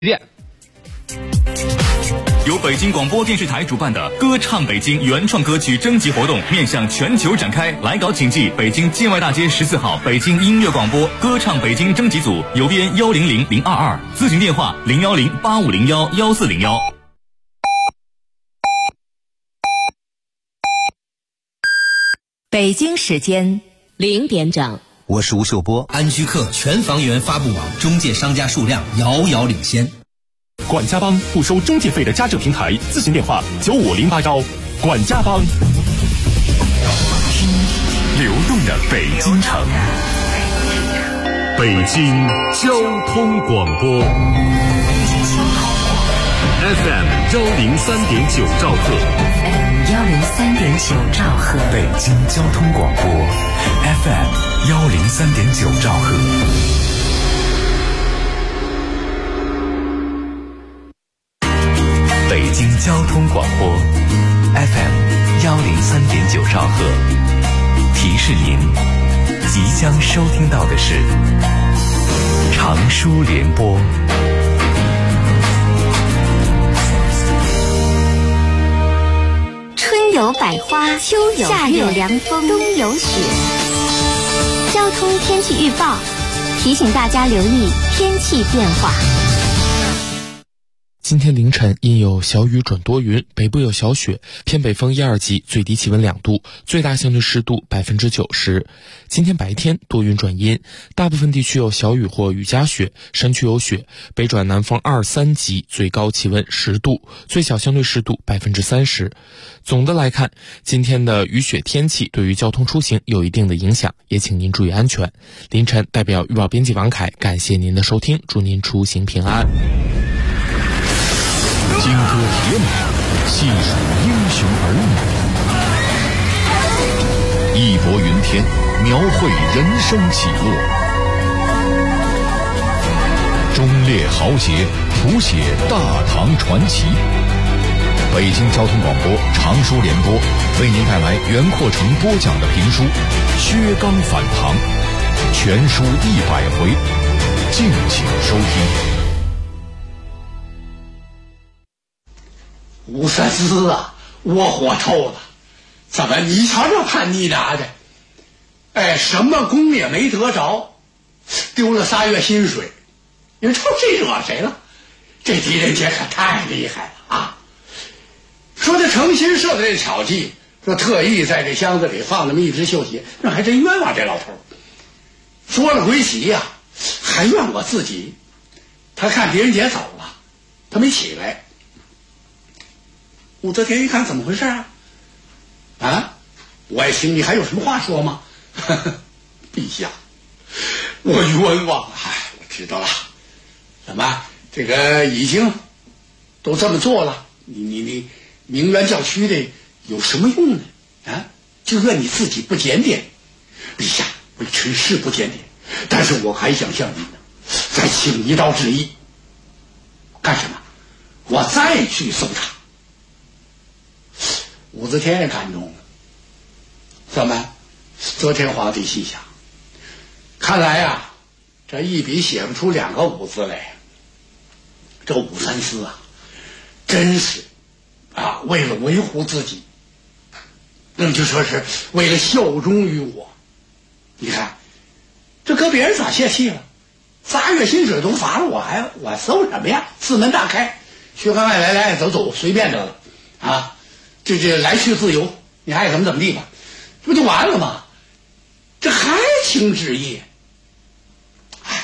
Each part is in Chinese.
由北京广播电视台主办的歌唱北京原创歌曲征集活动面向全球展开，来稿请寄北京建外大街14号北京音乐广播歌唱北京征集组，邮编100022，咨询电话01085011401。 北京时间0点整， 我是吴秀波。 安居客全房源发布网中介商家数量遥遥领先。 管家帮不收中介费的家政平台，咨询电话9508管家帮。 流动的北京城， 北京交通广播 FM 103.9兆赫 103.9兆赫， 北京交通广播 FM 103.9兆赫。北京交通广播 FM 103.9兆赫，提示您即将收听到的是长舒联播。 春有百花，秋有夏有凉风，冬有雪。交通天气预报提醒大家留意天气变化。 今天凌晨阴有小雨转多云，北部有小雪，偏北风1、2级，最低气温2度，最大相对湿度90%。今天白天多云转阴，大部分地区有小雨或雨夹雪，山区有雪，北转南风2、3级，最高气温10度，最小相对湿度30%。总的来看，今天的雨雪天气对于交通出行有一定的影响，也请您注意安全。凌晨代表预报编辑王凯感谢您的收听，祝您出行平安。 金戈铁马，细数英雄儿女，义薄云天，描绘人生起落，忠烈豪杰，谱写大唐传奇。北京交通广播长舒联播为您带来袁阔成播讲的评书《薛刚反唐》，全书100回，敬请收听。 吴三思啊，我火透了！怎么你瞧这叛逆拿的？哎，什么功也没得着，丢了3月薪水。你说这惹谁了？这狄仁杰可太厉害了啊！说他诚心设的这巧计，说特意在这箱子里放那么一只绣鞋，那还真冤枉这老头。说了归齐呀，还怨我自己。他看狄仁杰走了，他没起来。武则天一看怎么回事啊？啊，我爱卿，你还有什么话说吗？陛下，我冤枉了。我知道了。怎么这个已经都这么做了，你鸣冤叫屈的有什么用呢？啊，就怨你自己不检点。陛下，微臣是不检点，但是我还想向您呢再请一道旨意。干什么？我再去搜查。武则天也感动了。怎么？则天皇帝心想，看来啊，这一笔写不出2个武字来。这武三思啊，真是啊，为了维护自己，那就说是为了效忠于我。你看，这搁别人咋泄气了？3月薪水都罚了，我搜什么呀？四门大开，薛刚爱来走，随便得了啊！这来去自由，你爱怎么地吧，这不就完了吗？这还请旨意？哎，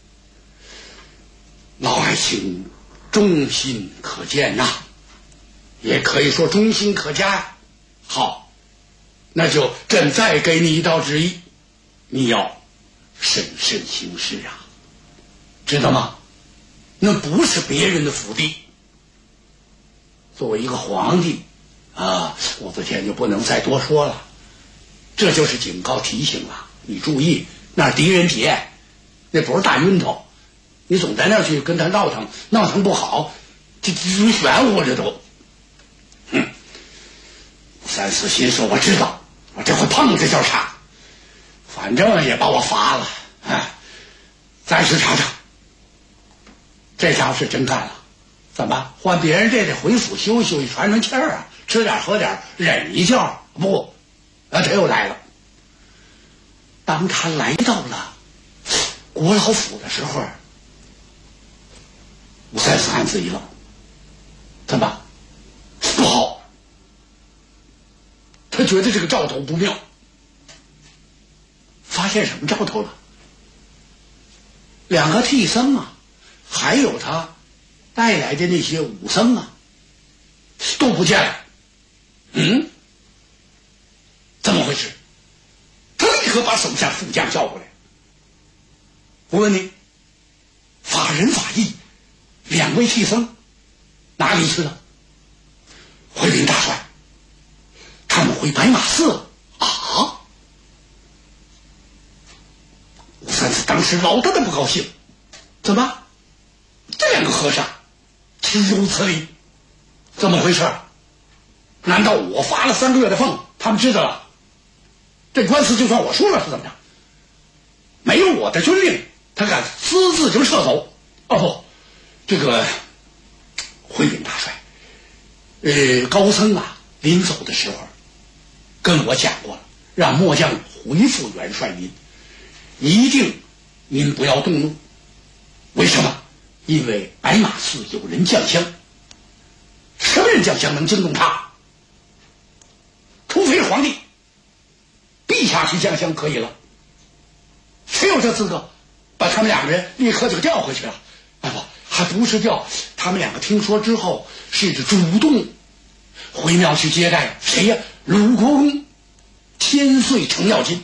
老爱卿忠心可见呐，也可以说忠心可嘉。好，那就朕再给你一道旨意，你要审慎行事啊，知道吗？那不是别人的府邸。作为一个皇帝啊，武则天就不能再多说了，这就是警告提醒了。你注意，那狄仁杰那不是大晕头，你总在那去跟他闹腾不好，这玄乎这都。三思心说，我知道，我这回碰着就查，反正也把我罚了，暂时查查。 这家伙是真干了。怎么换别人这得回府休息喘喘气儿啊，吃点喝点忍一觉。不，这又来了。当他来到了国老府的时候，吴三四暗自一愣，怎么不好？他觉得这个兆头不妙。发现什么兆头了？两个替僧啊，还有他带来的那些武僧啊，都不见了。怎么回事？他立刻把手下副将叫过来。我问你，法仁法义两位替僧哪里去了？回禀大帅，他们回白马寺了。啊！吴三四当时老大的不高兴，怎么？这两个和尚岂有此理？怎么回事？难道我发了3个月的俸，他们知道了？这官司就算我输了是怎么着？没有我的军令，他敢私自就撤走？不，这个回禀大帅，高僧啊临走的时候跟我讲过了，让末将回复元帅您，一定您不要动怒。为什么？因为白马寺有人降香，什么人降香能惊动他？除非是皇帝，陛下去降香可以了。谁有这资格把他们两个人立刻就调回去了？不，还不是调，他们两个听说之后是主动回庙去接待谁呀？鲁国公千岁程咬金。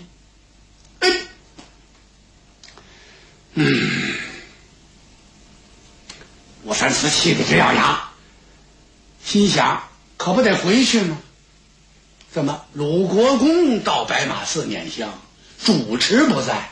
我三四气得直咬牙，心想可不得回去吗？怎么鲁国公到白马寺拈香，主持不在？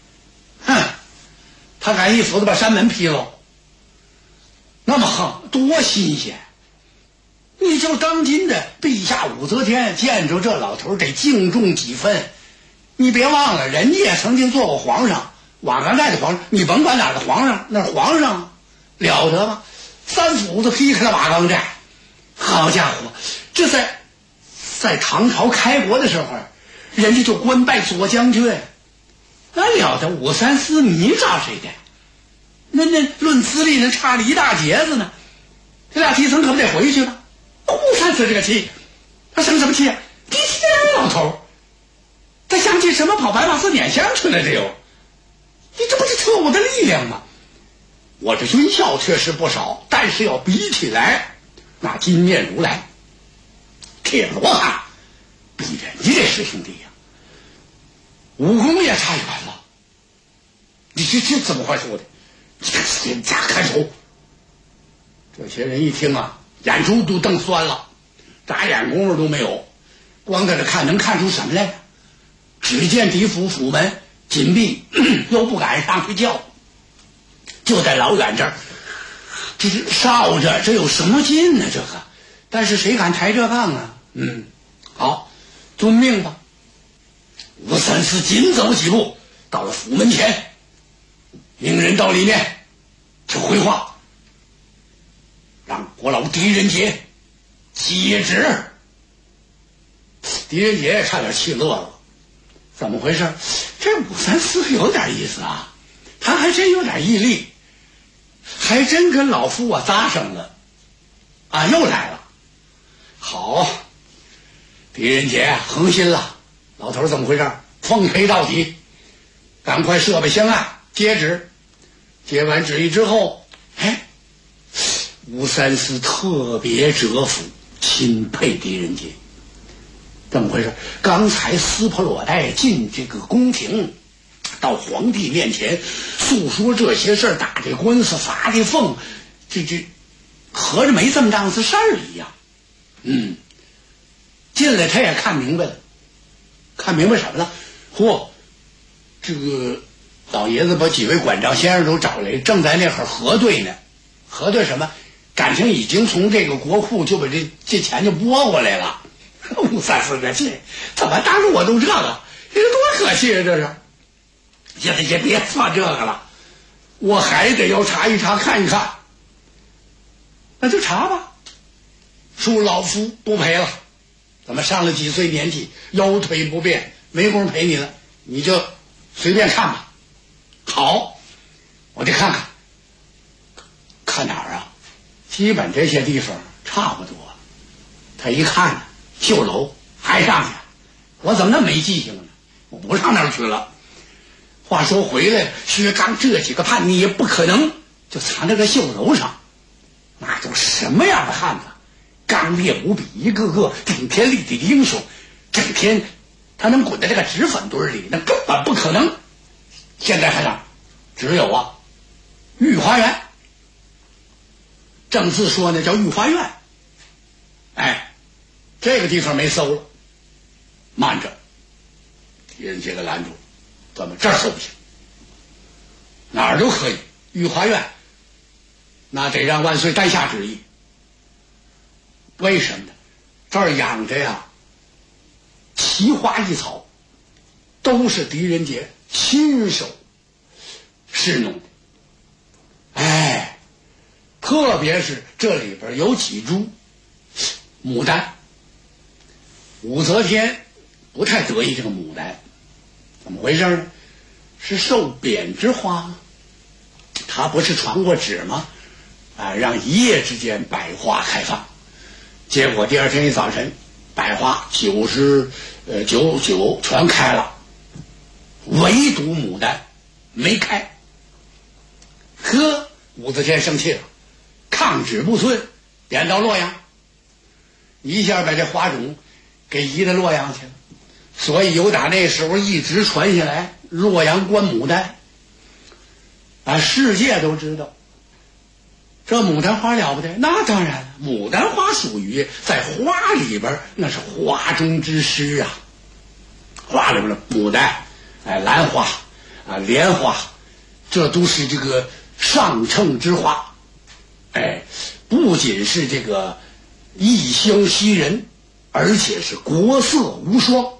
他敢一斧子把山门劈了，那么横，多新鲜！你就当今的陛下武则天见着这老头得敬重几分。你别忘了，人家也曾经做过皇上，瓦岗寨的皇上，你甭管哪儿的皇上，那是皇上了得吗？3斧子劈开了瓦岗寨，好家伙，这在唐朝开国的时候，人家就官拜左将军，那了得！武三思你找谁的？那论资历那差了一大截子呢。这俩替僧可不得回去了。武三思这个气，他生什么气啊？你这老头，他想起什么跑白马寺拈香去了？这有，你这不是测我的力量吗？我这军校确实不少，但是要比起来，那金面如来、铁罗汉，比人家这师兄弟呀，武功也差远了。你这怎么会说的？人家看守，这些人一听啊，眼珠都瞪酸了，眨眼功夫都没有，光在这看能看出什么来？只见狄府府门紧闭，又不敢上去叫，就在老远这儿，这是哨着，这有什么劲呢？这个，但是谁敢抬这杠啊？好，遵命吧。吴三思紧走几步，到了府门前，命人到里面就回话，让国老狄仁杰接旨。狄仁杰也差点气乐了，怎么回事？这武三思有点意思啊，他还真有点毅力，还真跟老夫我搭上了啊！又来了，好，狄仁杰横心了，老头怎么回事？奉陪到底，赶快设备香案，接旨。接完旨意之后，吴三思特别折服，钦佩狄仁杰。怎么回事？刚才撕破裸带进这个宫廷，到皇帝面前诉说这些事儿，打这官司，发这俸，这合着没这么档子事儿一样。进来他也看明白了，看明白什么了？这个老爷子把几位管账先生都找来，正在那会儿核对呢。核对什么？感情已经从这个国库就把这钱就拨过来了。吴三思这气，怎么当着我都这个？这多可惜啊！这是，也别算这个了，我还得要查一查看一看。 那就查吧。恕老夫不陪了，咱们上了几岁年纪，腰腿不便，没工夫陪你了，你就随便看吧。好，我得看看。看哪儿啊？基本这些地方差不多。他一看，绣楼还上去，我怎么那么没记性呢？我不上那儿去了。话说回来，薛刚这几个叛逆也不可能就藏在这绣楼上，那都什么样的汉子，刚烈无比，一个个顶天立地的英雄，整天他能滚在这个纸粉堆里，那根本不可能。现在看上只有啊御花园，正字说呢叫御花院。哎，这个地方没搜了，慢着，狄仁杰给拦住，咱们这儿搜不行，哪儿都可以，御花院那得让万岁担下旨意。为什么呢？这儿养着呀奇花异草，都是狄仁杰亲手侍弄的。哎，特别是这里边有几株牡丹，武则天不太得意这个牡丹，怎么回事呢？是受贬之花吗？他不是传过旨吗？让一夜之间百花开放，结果第二天一早晨，百花99全开了，唯独牡丹没开。呵，武则天生气了，抗旨不遵，贬到洛阳，一下把这花种给移到洛阳去了。所以由打那时候一直传下来，洛阳观牡丹，世界都知道这牡丹花了不得。那当然了，牡丹花属于在花里边那是花中之诗啊。花里边的牡丹、兰花、莲花，这都是这个上乘之花。不仅是这个异香袭人，而且是国色无双。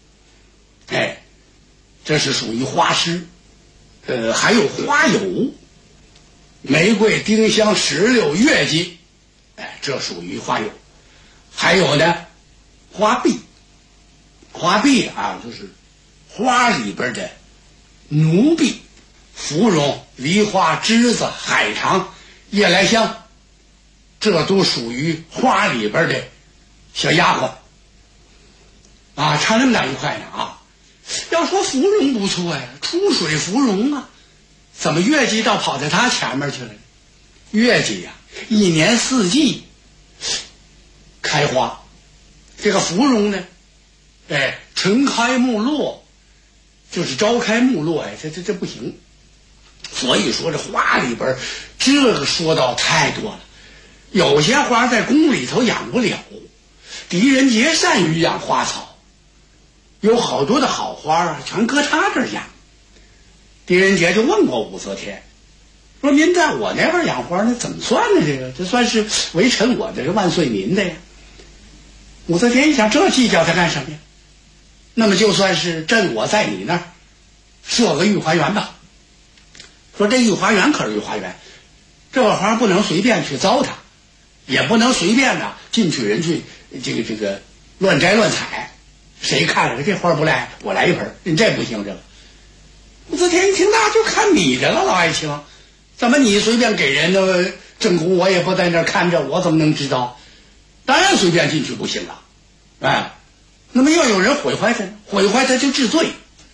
这是属于花诗。还有花友，玫瑰、丁香、石榴、月季，这属于花友。还有呢，花碧。花碧就是花里边的奴婢，芙蓉、梨花、栀子、海棠、夜来香，这都属于花里边的小丫鬟。差那么大一块呢要说芙蓉不错呀，出水芙蓉啊，怎么月季倒跑在他前面去了？月季呀，一年四季开花，这个芙蓉呢，晨开暮落，就是朝开暮落，这不行。所以说这花里边这个说到太多了，有些花在宫里头养不了，狄仁杰善于养花草，有好多的好花全搁他这儿养。狄仁杰就问过武则天，说您在我那边养花，那怎么算呢？这算是为臣我的万岁您的呀。武则天一想，这计较他干什么呀？那么就算是朕我在你那儿设个御花园吧。说这御花园可是御花园，这个花不能随便去糟蹋，也不能随便进去人去这个乱摘乱采。谁看了这花不赖，我来一盆，这不行。这个武则天一听，那就看你的了，老爱卿，怎么你随便给人的正宫，我也不在那儿看着，我怎么能知道？当然随便进去不行了。那么要有人毁坏它，毁坏它就治罪。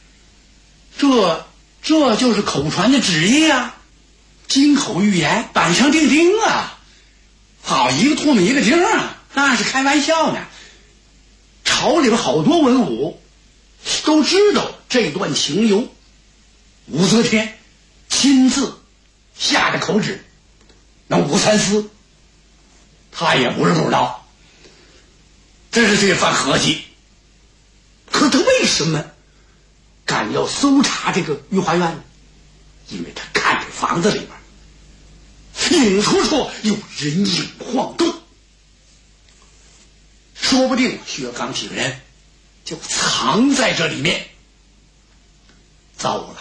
这就是口传的旨意啊，金口玉言，板上钉钉啊，好一个唾沫一个钉啊，那是开玩笑呢。朝里边好多文武都知道这段情由，武则天亲自下的口旨，那武三思他也不是不知道，这是这番合计。可他为什么敢要搜查这个御花园呢？因为他看这房子里边影处处有人影晃动，说不定薛刚几个人就藏在这里面。糟了，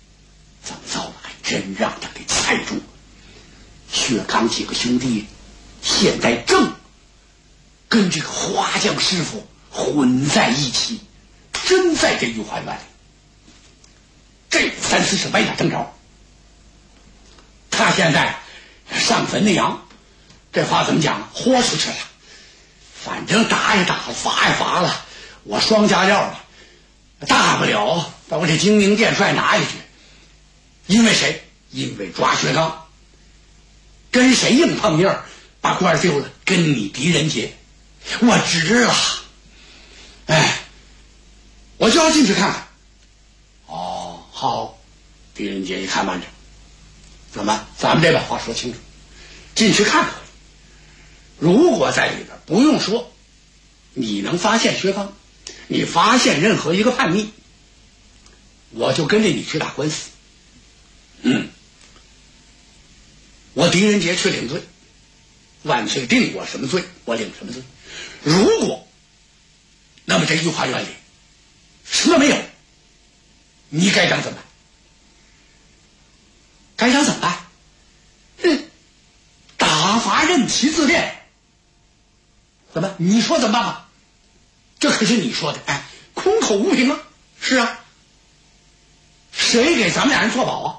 怎么糟了？还真让他给猜住。薛刚几个兄弟现在正跟这个花匠师傅混在一起，真在这御花园里。这武三思是歪打正着，他现在上坟那样，这话怎么讲？豁出去了，反正打也打了，罚也罚了，我双加料了，大不了把我这金陵殿帅拿下去。因为谁？因为抓薛刚。跟谁硬碰硬把官丢了？跟你狄仁杰。我值了。哎，我就要进去看看。哦，好。狄仁杰一看，慢着，怎么咱们得把话说清楚，进去看看。如果在里边不用说，你能发现薛刚，你发现任何一个叛逆，我就跟着你去打官司。我狄仁杰去领罪，万岁定我什么罪，我领什么罪。如果那么这御花园里什么没有，你该当怎么办？该当怎么办？打发任其自便。怎么？你说怎么办吧？这可是你说的，哎，空口无凭啊！是啊，谁给咱们俩人做保啊？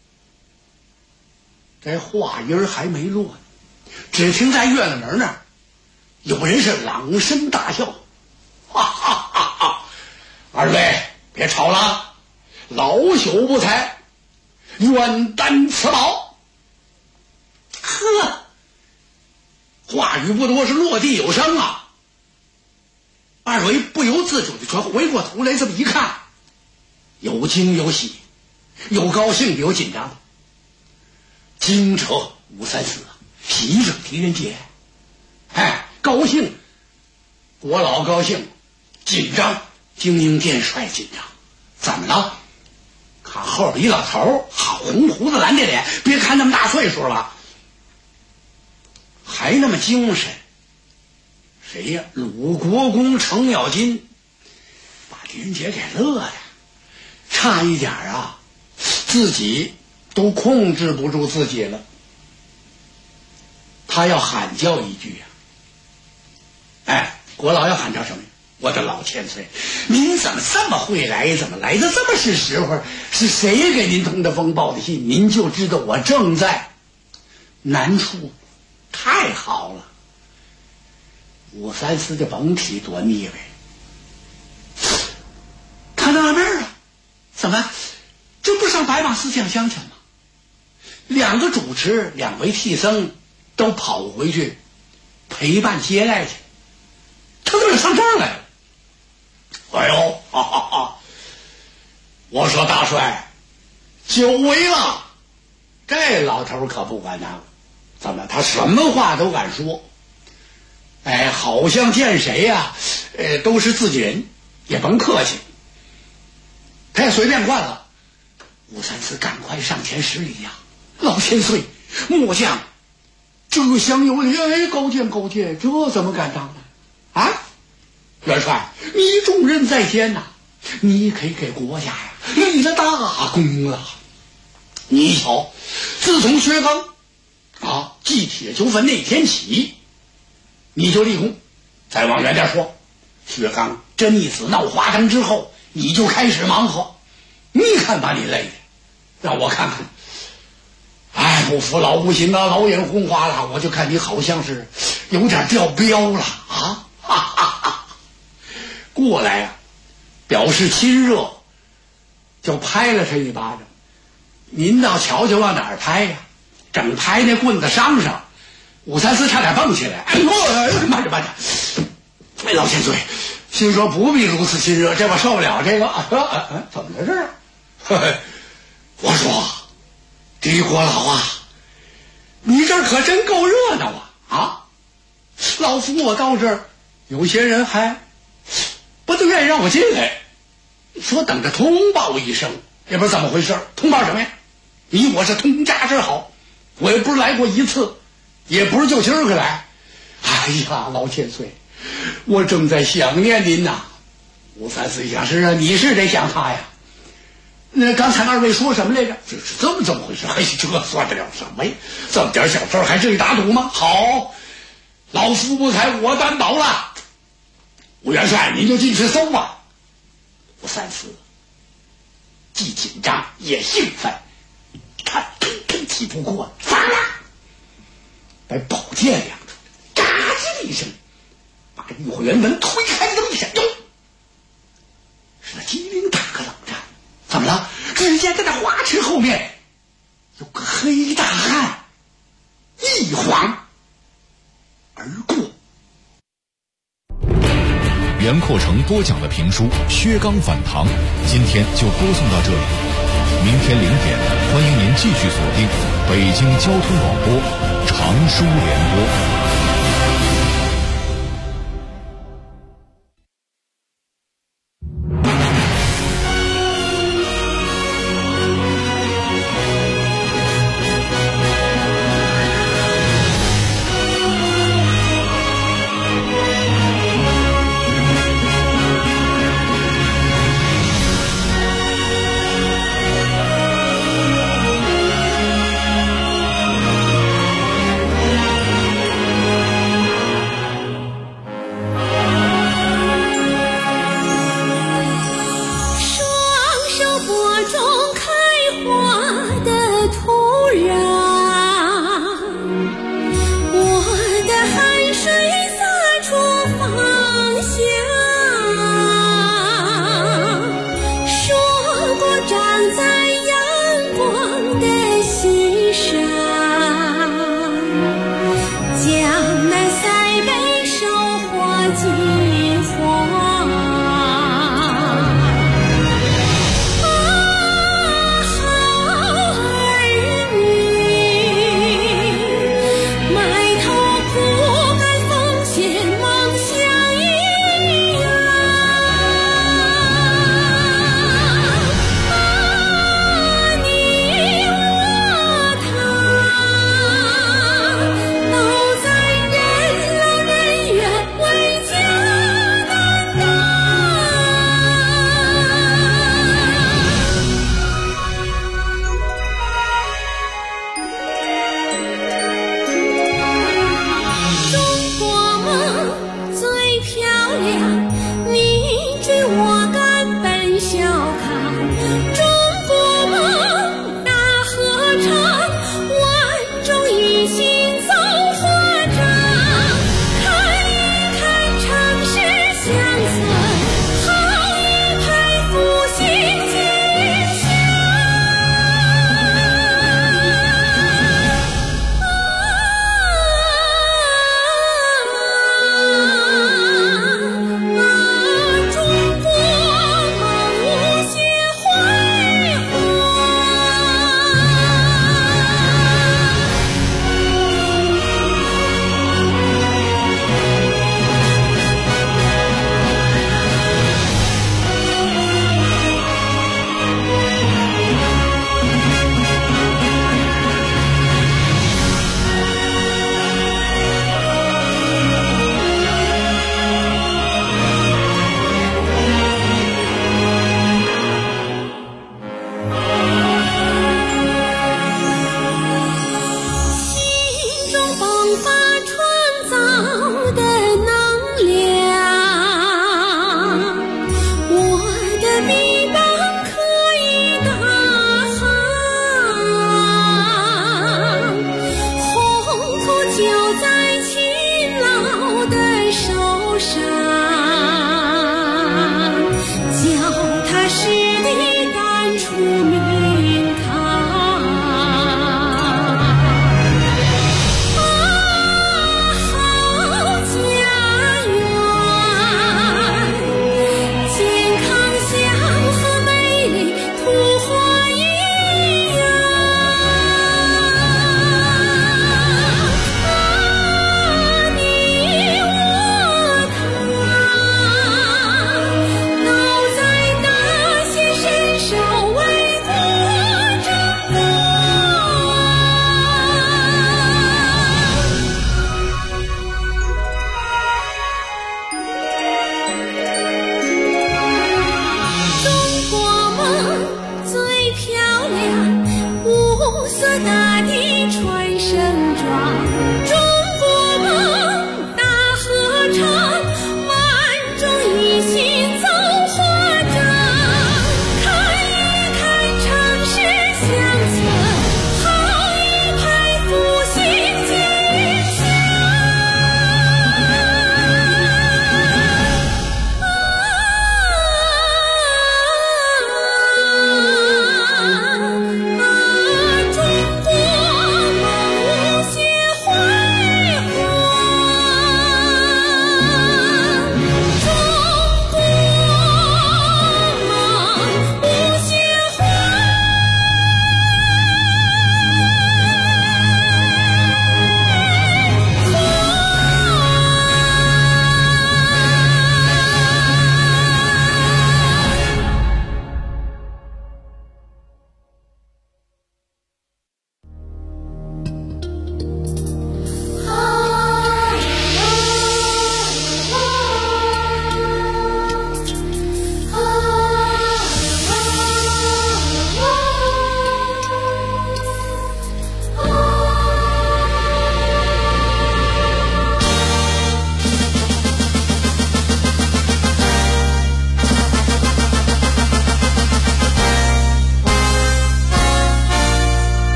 这话音还没落呢，只听在院子门那儿有人是朗声大笑，哈哈哈哈！二位别吵了，老朽不才，愿担此宝。呵，话语不多，是落地有声啊！二位不由自主的全回过头来，这么一看，有惊有喜，有高兴有紧张的。惊者武三思，喜者狄仁杰。哎，高兴国老高兴，紧张金陵殿帅紧张。怎么了？看后边一老头，好红胡子蓝的脸，别看那么大岁数了，还那么精神。谁呀？鲁国公程咬金，把狄仁杰给乐的，差一点啊，自己都控制不住自己了。他要喊叫一句呀，哎，国老要喊叫什么呀？我的老千岁，您怎么这么会来？怎么来的这么是时候？是谁给您通的风报的信？您就知道我正在难处。太好了！武三思就甭提多腻歪，他纳闷了，怎么这不上白马寺讲香去吗？两个主持，两位替僧都跑回去陪伴接待去，他怎么上这儿来了？哎呦，哈哈哈！我说大帅，久违了。这老头可不管那个，怎么他什么话都敢说？哎，好像见谁呀，都是自己人，也甭客气。他也随便惯了。武三思赶快上前施礼呀，老千岁，末将这厢有礼，哎，高见高见，这怎么敢当呢？啊，元帅，你重任在肩呐，你可以给国家呀立了大功了。你瞧，自从薛刚啊祭铁球坟那天起，你就立功。再往远点说，薛刚真逆子闹花灯之后，你就开始忙活。你看把你累的，让我看看。哎，不服老不行啊，老眼昏花了，我就看你好像是有点掉标了啊！哈哈哈！过来呀，表示亲热，就拍了他一巴掌。您倒瞧瞧往哪儿拍呀？整拍那棍子伤上。武三思差点蹦起来。哎呦，慢着慢着！哎，老千岁，心说不必如此亲热，这我受不了这个。怎么回事？我说，狄国老啊，你这儿可真够热闹啊！啊，老夫我到这儿，有些人还不都愿意让我进来，说等着通报一声，也不知道怎么回事。通报什么呀？你我是通家之好，我也不是来过一次，也不是就今儿个来。哎呀，老千岁，我正在想念您呐。武三思一想，是啊，你是得想他呀。那刚才二位说什么来着？这是这么回事？哎，这算得了什么呀？这么点小事还至于打赌吗？好， 老夫不才，我担保了。吴元帅，您就进去搜吧。吴三思既紧张也兴奋，他气不过，咋了？把宝剑亮出，嘎吱一声，把这御花园门推开这么一闪，使得机灵打个冷战。怎么了？只见在那花池后面有个黑大汉一晃而过。 袁阔成播讲的评书《薛刚反唐》，今天就播送到这里。明天0点，欢迎您继续锁定北京交通广播常书联播。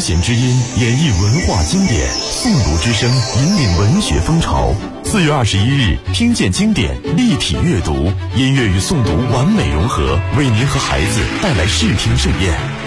弦之音演绎文化经典，诵读之声引领文学风潮。4月21日，听见经典，立体阅读，音乐与诵读完美融合，为您和孩子带来视听盛宴。